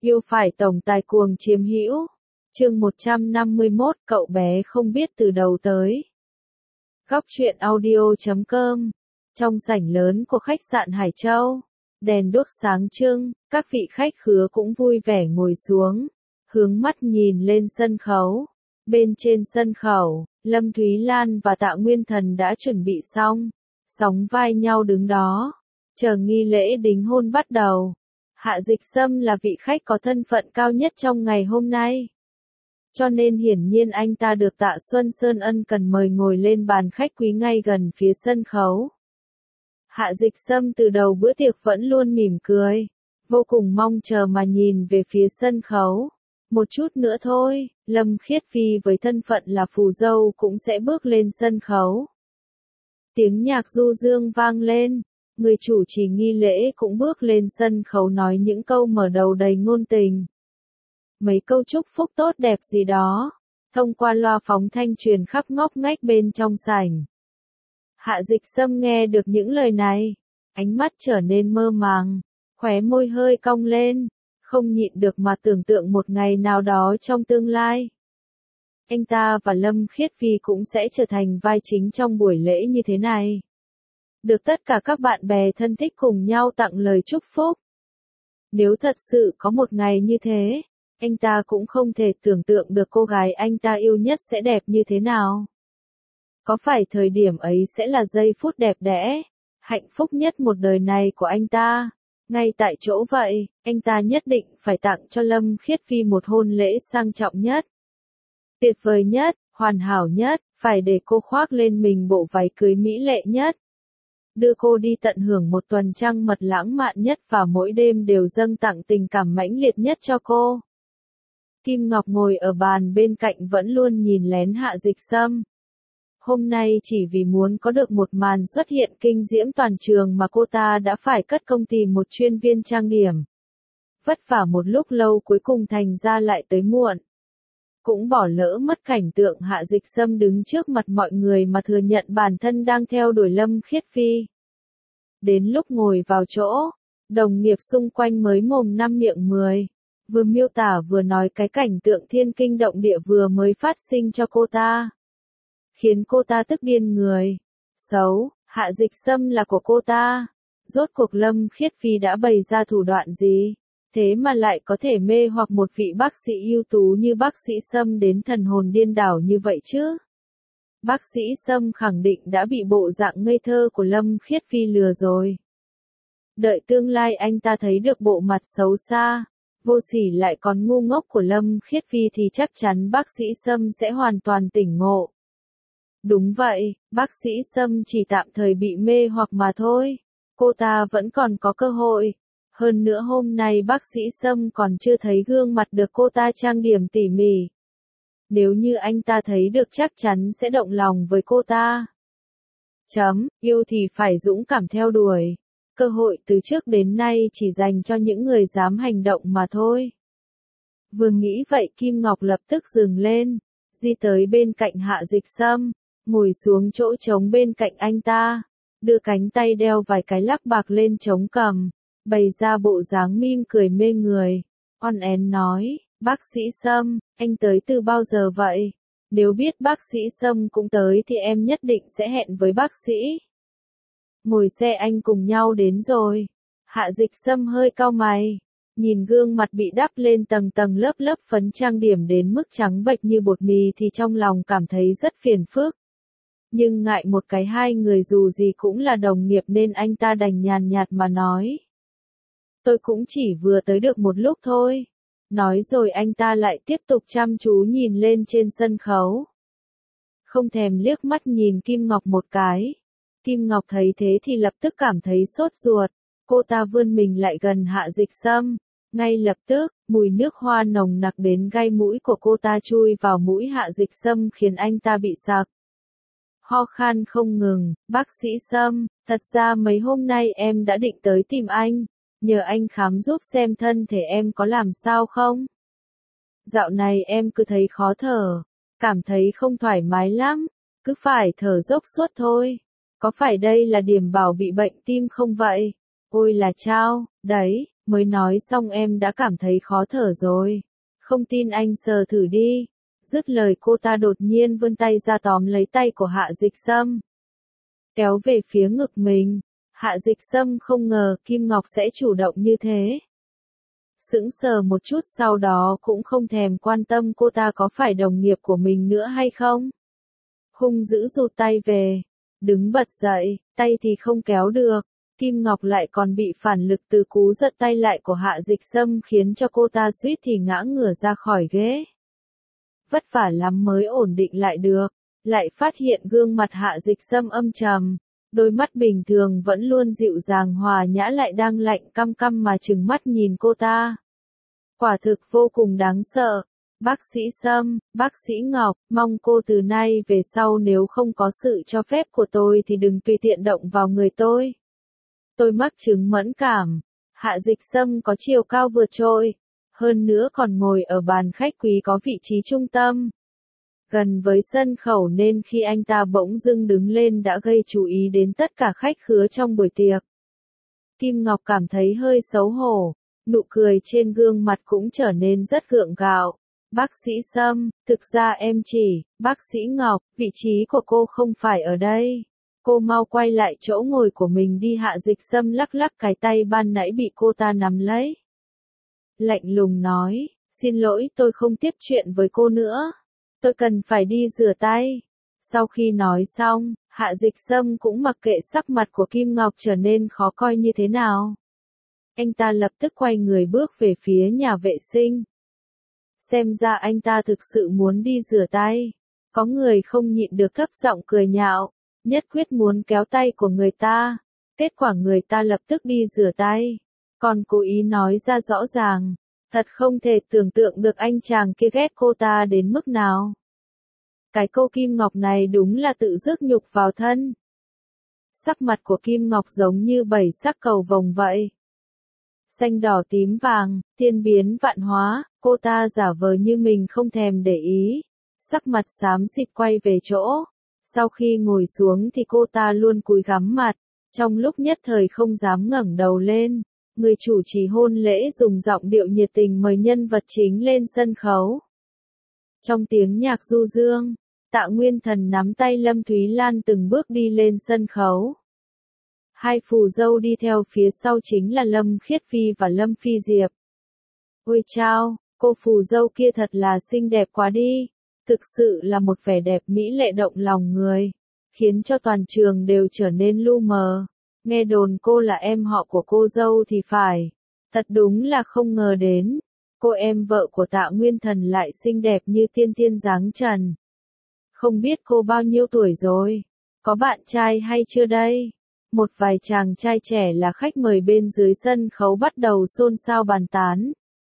Yêu phải tổng tài cuồng chiếm hữu. Chương 151, cậu bé không biết từ đầu tới. Góc truyện audio.com. Trong sảnh lớn của khách sạn Hải Châu, đèn đuốc sáng trưng, các vị khách khứa cũng vui vẻ ngồi xuống, hướng mắt nhìn lên sân khấu. Bên trên sân khấu, Lâm Thúy Lan và Tạ Nguyên Thần đã chuẩn bị xong, sóng vai nhau đứng đó, chờ nghi lễ đính hôn bắt đầu. Hạ Dịch Sâm là vị khách có thân phận cao nhất trong ngày hôm nay, cho nên hiển nhiên anh ta được Tạ Xuân Sơn ân cần mời ngồi lên bàn khách quý ngay gần phía sân khấu. Hạ Dịch Sâm từ đầu bữa tiệc vẫn luôn mỉm cười, vô cùng mong chờ mà nhìn về phía sân khấu. Một chút nữa thôi, Lâm Khiết Phi với thân phận là phù dâu cũng sẽ bước lên sân khấu. Tiếng nhạc du dương vang lên, người chủ trì nghi lễ cũng bước lên sân khấu nói những câu mở đầu đầy ngôn tình. Mấy câu chúc phúc tốt đẹp gì đó, thông qua loa phóng thanh truyền khắp ngóc ngách bên trong sảnh. Hạ Dịch Sâm nghe được những lời này, ánh mắt trở nên mơ màng, khóe môi hơi cong lên, không nhịn được mà tưởng tượng một ngày nào đó trong tương lai. Anh ta và Lâm Khiết Phi cũng sẽ trở thành vai chính trong buổi lễ như thế này. Được tất cả các bạn bè thân thích cùng nhau tặng lời chúc phúc. Nếu thật sự có một ngày như thế, anh ta cũng không thể tưởng tượng được cô gái anh ta yêu nhất sẽ đẹp như thế nào. Có phải thời điểm ấy sẽ là giây phút đẹp đẽ, hạnh phúc nhất một đời này của anh ta? Ngay tại chỗ vậy, anh ta nhất định phải tặng cho Lâm Khiết Phi một hôn lễ sang trọng nhất, tuyệt vời nhất, hoàn hảo nhất, phải để cô khoác lên mình bộ váy cưới mỹ lệ nhất. Đưa cô đi tận hưởng một tuần trăng mật lãng mạn nhất và mỗi đêm đều dâng tặng tình cảm mãnh liệt nhất cho cô. Kim Ngọc ngồi ở bàn bên cạnh vẫn luôn nhìn lén Hạ Dịch Sâm. Hôm nay chỉ vì muốn có được một màn xuất hiện kinh diễm toàn trường mà cô ta đã phải cất công tìm một chuyên viên trang điểm. Vất vả một lúc lâu cuối cùng thành ra lại tới muộn. Cũng bỏ lỡ mất cảnh tượng Hạ Dịch Sâm đứng trước mặt mọi người mà thừa nhận bản thân đang theo đuổi Lâm Khiết Phi. Đến lúc ngồi vào chỗ, đồng nghiệp xung quanh mới mồm năm miệng mười, vừa miêu tả vừa nói cái cảnh tượng thiên kinh động địa vừa mới phát sinh cho cô ta. Khiến cô ta tức điên người. Xấu, Hạ Dịch Sâm là của cô ta. Rốt cuộc Lâm Khiết Phi đã bày ra thủ đoạn gì? Thế mà lại có thể mê hoặc một vị bác sĩ ưu tú như bác sĩ Sâm đến thần hồn điên đảo như vậy chứ? Bác sĩ Sâm khẳng định đã bị bộ dạng ngây thơ của Lâm Khiết Phi lừa rồi. Đợi tương lai anh ta thấy được bộ mặt xấu xa, vô sỉ lại còn ngu ngốc của Lâm Khiết Phi thì chắc chắn bác sĩ Sâm sẽ hoàn toàn tỉnh ngộ. Đúng vậy, bác sĩ Sâm chỉ tạm thời bị mê hoặc mà thôi. Cô ta vẫn còn có cơ hội. Hơn nữa hôm nay bác sĩ Sâm còn chưa thấy gương mặt được cô ta trang điểm tỉ mỉ. Nếu như anh ta thấy được chắc chắn sẽ động lòng với cô ta. Yêu thì phải dũng cảm theo đuổi. Cơ hội từ trước đến nay chỉ dành cho những người dám hành động mà thôi. Vừa nghĩ vậy Kim Ngọc lập tức dừng lên, đi tới bên cạnh Hạ Dịch Sâm, ngồi xuống chỗ trống bên cạnh anh ta, đưa cánh tay đeo vài cái lắc bạc lên trống cầm, bày ra bộ dáng mỉm cười mê người. On én nói, bác sĩ Sâm, anh tới từ bao giờ vậy? Nếu biết bác sĩ Sâm cũng tới thì em nhất định sẽ hẹn với bác sĩ. Ngồi xe anh cùng nhau đến rồi. Hạ Dịch Sâm hơi cau mày, nhìn gương mặt bị đắp lên tầng tầng lớp lớp phấn trang điểm đến mức trắng bệch như bột mì thì trong lòng cảm thấy rất phiền phức. Nhưng ngại một cái hai người dù gì cũng là đồng nghiệp nên anh ta đành nhàn nhạt mà nói. Tôi cũng chỉ vừa tới được một lúc thôi. Nói rồi anh ta lại tiếp tục chăm chú nhìn lên trên sân khấu. Không thèm liếc mắt nhìn Kim Ngọc một cái. Kim Ngọc thấy thế thì lập tức cảm thấy sốt ruột. Cô ta vươn mình lại gần Hạ Dịch Sâm. Ngay lập tức, mùi nước hoa nồng nặc đến gai mũi của cô ta chui vào mũi Hạ Dịch Sâm khiến anh ta bị sặc. Ho khan không ngừng, bác sĩ Sâm, thật ra mấy hôm nay em đã định tới tìm anh, nhờ anh khám giúp xem thân thể em có làm sao không. Dạo này em cứ thấy khó thở, cảm thấy không thoải mái lắm, cứ phải thở dốc suốt thôi. Có phải đây là điểm bảo bị bệnh tim không vậy? Ôi là chao, đấy, Mới nói xong em đã cảm thấy khó thở rồi. Không tin anh sờ thử đi. Dứt lời cô ta đột nhiên vươn tay ra tóm lấy tay của Hạ Dịch Sâm. Kéo về phía ngực mình. Hạ Dịch Sâm không ngờ Kim Ngọc sẽ chủ động như thế. Sững sờ một chút sau đó cũng không thèm quan tâm cô ta có phải đồng nghiệp của mình nữa hay không. Hung dữ rụt tay về. Đứng bật dậy, tay thì không kéo được. Kim Ngọc lại còn bị phản lực từ cú giật tay lại của Hạ Dịch Sâm khiến cho cô ta suýt thì ngã ngửa ra khỏi ghế. Vất vả lắm mới ổn định lại được, lại phát hiện gương mặt Hạ Dịch Sâm âm trầm, đôi mắt bình thường vẫn luôn dịu dàng hòa nhã lại đang lạnh căm căm mà trừng mắt nhìn cô ta. Quả thực vô cùng đáng sợ. Bác sĩ Sâm, bác sĩ Ngọc, mong cô từ nay về sau nếu không có sự cho phép của tôi thì đừng tùy tiện động vào người tôi. Tôi mắc chứng mẫn cảm. Hạ Dịch Sâm có chiều cao vượt trội, hơn nữa còn ngồi ở bàn khách quý có vị trí trung tâm, gần với sân khấu nên khi anh ta bỗng dưng đứng lên đã gây chú ý đến tất cả khách khứa trong buổi tiệc. Kim Ngọc cảm thấy hơi xấu hổ, nụ cười trên gương mặt cũng trở nên rất gượng gạo. Bác sĩ Sâm, thực ra em chỉ, bác sĩ Ngọc, vị trí của cô không phải ở đây. Cô mau quay lại chỗ ngồi của mình đi. Hạ Dịch Sâm lắc lắc cái tay ban nãy bị cô ta nắm lấy. Lạnh lùng nói, xin lỗi tôi không tiếp chuyện với cô nữa. Tôi cần phải đi rửa tay. Sau khi nói xong, Hạ Dịch Sâm cũng mặc kệ sắc mặt của Kim Ngọc trở nên khó coi như thế nào. Anh ta lập tức quay người bước về phía nhà vệ sinh. Xem ra anh ta thực sự muốn đi rửa tay. Có người không nhịn được thấp giọng cười nhạo, nhất quyết muốn kéo tay của người ta. Kết quả người ta lập tức đi rửa tay. Còn cố ý nói ra rõ ràng. Thật không thể tưởng tượng được anh chàng kia ghét cô ta đến mức nào. Cái cô Kim Ngọc này đúng là tự rước nhục vào thân. Sắc mặt của Kim Ngọc giống như bảy sắc cầu vồng vậy. Xanh đỏ tím vàng, thiên biến vạn hóa, cô ta giả vờ như mình không thèm để ý. Sắc mặt xám xịt quay về chỗ. Sau khi ngồi xuống thì cô ta luôn cúi gắm mặt, trong lúc nhất thời không dám ngẩng đầu lên. Người chủ trì hôn lễ dùng giọng điệu nhiệt tình mời nhân vật chính lên sân khấu. Trong tiếng nhạc du dương, Tạ Nguyên Thần nắm tay Lâm Thúy Lan từng bước đi lên sân khấu. Hai phù dâu đi theo phía sau chính là Lâm Khiết Phi và Lâm Phi Diệp. Ôi chao, cô phù dâu kia thật là xinh đẹp quá đi. Thực sự là một vẻ đẹp mỹ lệ động lòng người, khiến cho toàn trường đều trở nên lu mờ. Nghe đồn cô là em họ của cô dâu thì phải. Thật đúng là không ngờ đến. Cô em vợ của Tạ Nguyên Thần lại xinh đẹp như tiên tiên dáng trần. Không biết cô bao nhiêu tuổi rồi? Có bạn trai hay chưa đây? Một vài chàng trai trẻ là khách mời bên dưới sân khấu bắt đầu xôn xao bàn tán.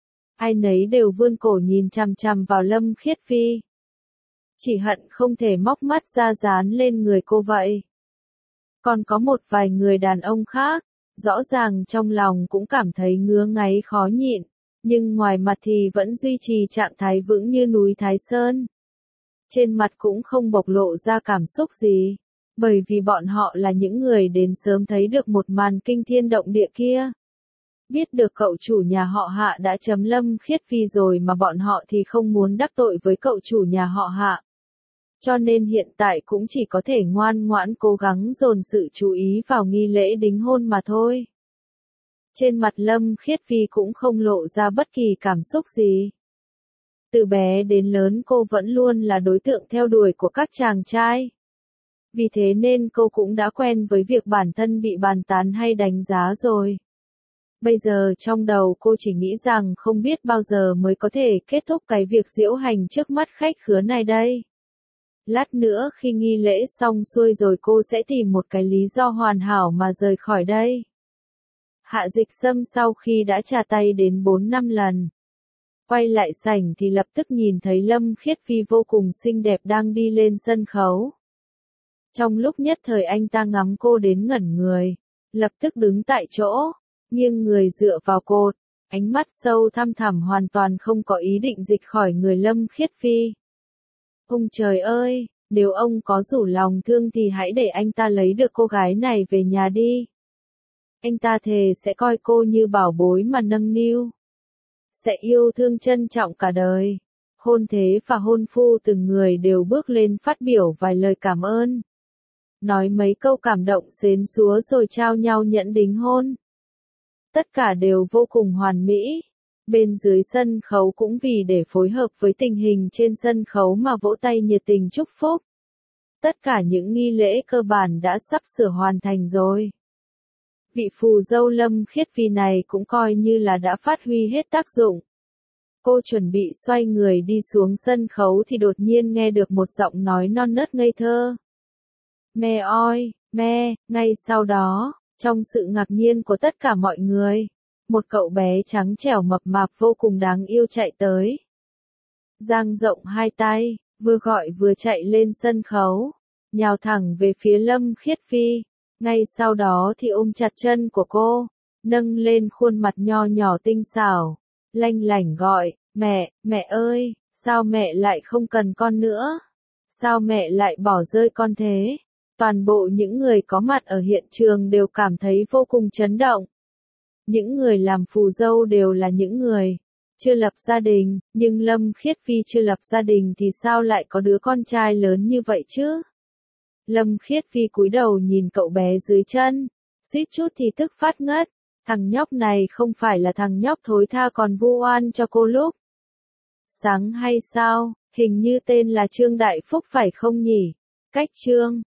Ai nấy đều vươn cổ nhìn chằm chằm vào Lâm Khiết Phi. Chỉ hận không thể móc mắt ra dán lên người cô vậy. Còn có một vài người đàn ông khác, rõ ràng trong lòng cũng cảm thấy ngứa ngáy khó nhịn, nhưng ngoài mặt thì vẫn duy trì trạng thái vững như núi Thái Sơn. Trên mặt cũng không bộc lộ ra cảm xúc gì, bởi vì bọn họ là những người đến sớm thấy được một màn kinh thiên động địa kia. Biết được cậu chủ nhà họ Hạ đã chấm Lâm Khiết Phi rồi mà bọn họ thì không muốn đắc tội với cậu chủ nhà họ Hạ. Cho nên hiện tại cũng chỉ có thể ngoan ngoãn cố gắng dồn sự chú ý vào nghi lễ đính hôn mà thôi. Trên mặt Lâm Khiết Phi cũng không lộ ra bất kỳ cảm xúc gì. Từ bé đến lớn cô vẫn luôn là đối tượng theo đuổi của các chàng trai. Vì thế nên cô cũng đã quen với việc bản thân bị bàn tán hay đánh giá rồi. Bây giờ trong đầu cô chỉ nghĩ rằng không biết bao giờ mới có thể kết thúc cái việc diễu hành trước mắt khách khứa này đây. Lát nữa khi nghi lễ xong xuôi rồi cô sẽ tìm một cái lý do hoàn hảo mà rời khỏi đây. Hạ Dịch Sâm sau khi đã trà tay đến 4-5 lần. Quay lại sảnh thì lập tức nhìn thấy Lâm Khiết Phi vô cùng xinh đẹp đang đi lên sân khấu. Trong lúc nhất thời anh ta ngắm cô đến ngẩn người, lập tức đứng tại chỗ, nghiêng người dựa vào cột, ánh mắt sâu thăm thẳm hoàn toàn không có ý định dịch khỏi người Lâm Khiết Phi. Ông trời ơi, nếu ông có rủ lòng thương thì hãy để anh ta lấy được cô gái này về nhà đi. Anh ta thề sẽ coi cô như bảo bối mà nâng niu. Sẽ yêu thương trân trọng cả đời. Hôn thê và hôn phu từng người đều bước lên phát biểu vài lời cảm ơn. Nói mấy câu cảm động xến xúa rồi trao nhau nhẫn đính hôn. Tất cả đều vô cùng hoàn mỹ. Bên dưới sân khấu cũng vì để phối hợp với tình hình trên sân khấu mà vỗ tay nhiệt tình chúc phúc. Tất cả những nghi lễ cơ bản đã sắp sửa hoàn thành rồi. Vị phù dâu Lâm Khiết Phi này cũng coi như là đã phát huy hết tác dụng. Cô chuẩn bị xoay người đi xuống sân khấu thì đột nhiên nghe được một giọng nói non nớt ngây thơ. Mẹ ơi, mẹ, ngay sau đó, trong sự ngạc nhiên của tất cả mọi người, một cậu bé trắng trẻo mập mạp vô cùng đáng yêu chạy tới. Dang rộng hai tay, vừa gọi vừa chạy lên sân khấu, nhào thẳng về phía Lâm Khiết Phi, ngay sau đó thì ôm chặt chân của cô, nâng lên khuôn mặt nho nhỏ tinh xảo, lanh lảnh gọi, mẹ ơi, sao mẹ lại không cần con nữa? Sao mẹ lại bỏ rơi con thế? Toàn bộ những người có mặt ở hiện trường đều cảm thấy vô cùng chấn động. Những người làm phù dâu đều là những người chưa lập gia đình, nhưng Lâm Khiết Phi chưa lập gia đình thì sao lại có đứa con trai lớn như vậy chứ? Lâm Khiết Phi cúi đầu nhìn cậu bé dưới chân, suýt chút thì tức phát ngất. Thằng nhóc này không phải là thằng nhóc thối tha còn vu oan cho cô lúc sáng hay sao? Hình như tên là Trương Đại Phúc phải không nhỉ? Cách Trương